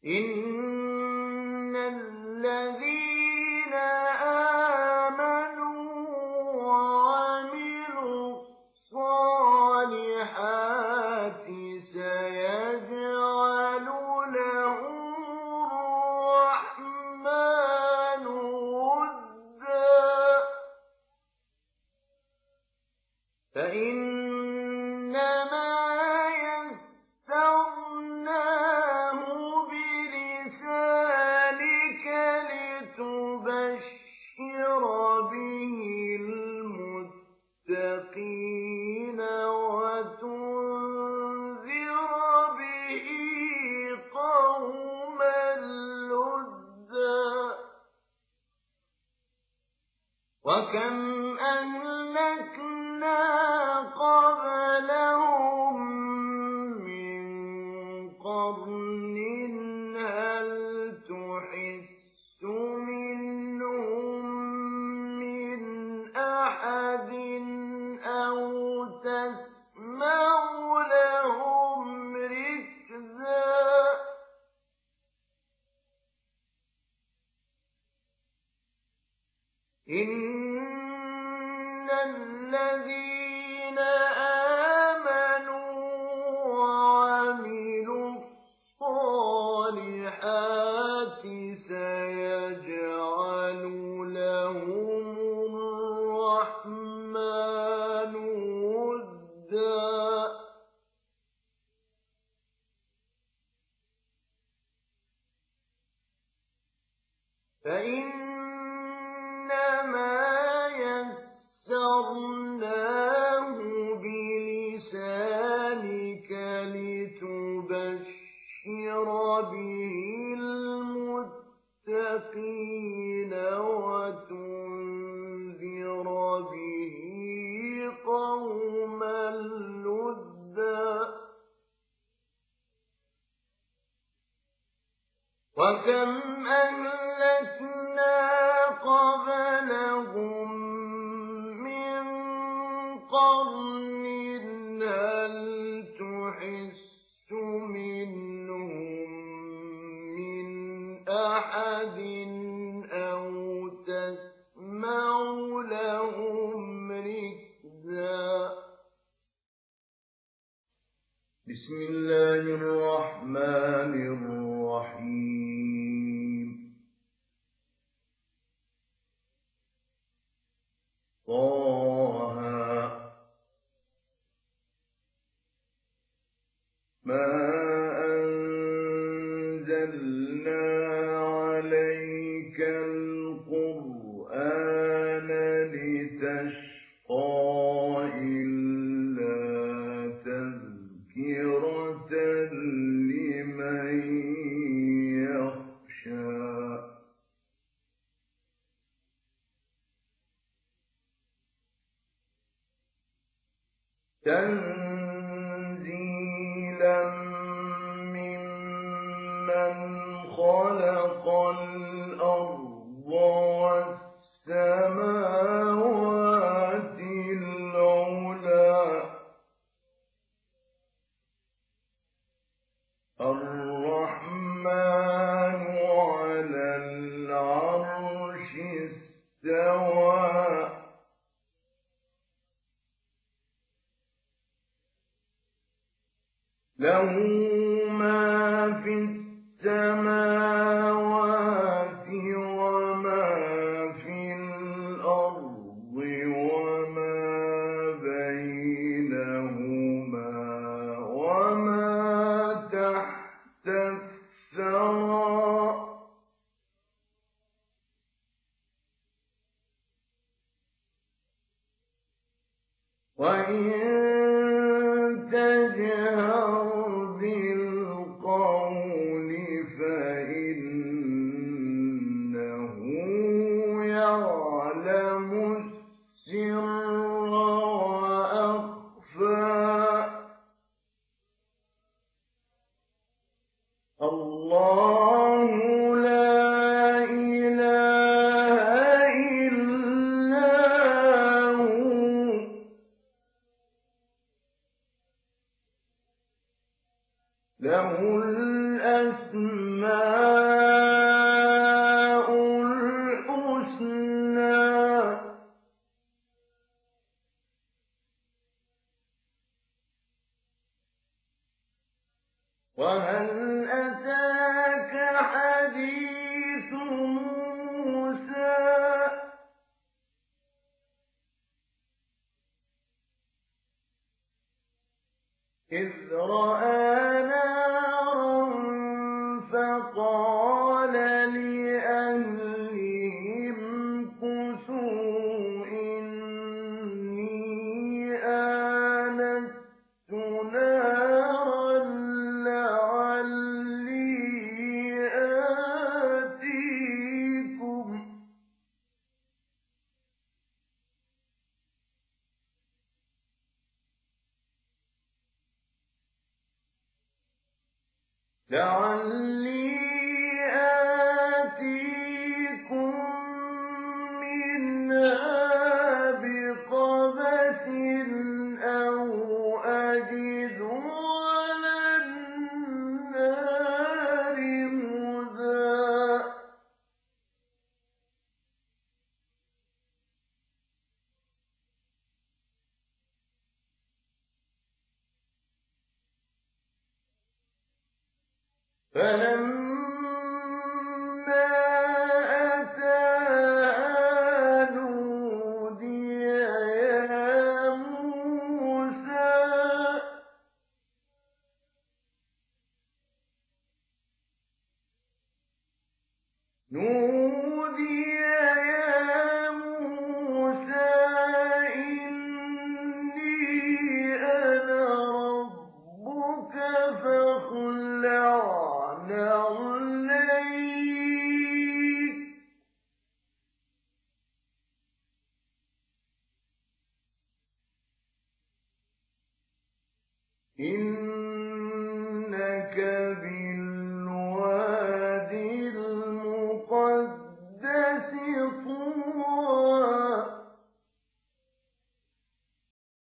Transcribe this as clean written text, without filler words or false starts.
إن الذين آمنوا وعملوا الصالحات سيجعل لهم الرحمن ودا فإنما يسرناه بلسانك لتبشر به المتقين وتنذر به قوما لدا وكم أهلكنا قبلهم من قرن هل تحس منهم من أحد أو تسمع لهم ركزا إن الذين آمنوا وعملوا الصالحات سيجعل لهم الرحمن ودا فإنما يسرناه بلسانك لتبشر به المتقين وتنذر به قوما لدا وكم أهلكنا قبلهم من قرن هل تحس منهم من أحد أو تسمع لهم ركزا بسم الله الرحمن الرحيم طه ما أنزلنا عليك القرآن لتشقى إلا تذكرة لمن يخشى تنزيلا ممن خلق الأرض والسماوات العلى الرحمن على العرش استوى له ما في السماوات وما في الأرض وما بينهما وما تحت الثرى وإن تجهر بالقول فإنه يعلم السر وأخفى الله لا إله إلا هو له الأسماء الْحُسْنَىٰ وَهَلْ أَتَاكَ حَدِيثُ مُوسَىٰ إِذْ رَأَىٰ نَارًا فَقَالَ لِأَهْلِهِمْ امْكُثُوا إِنِّي آنَسْتُ نَارًا لَعَلِّي آتِيكُم مِّنْهَا بِقَبَسٍ أَوْ أَجِدُ عَلَى النَّارِ هُدًى فَلَمَّا أَتَاهَا نُودِيَ يَا مُوسَىٰ إِنِّي أَنَا رَبُّكَ فَاخْلَعْ نَعْلَيْكَ إِنَّكَ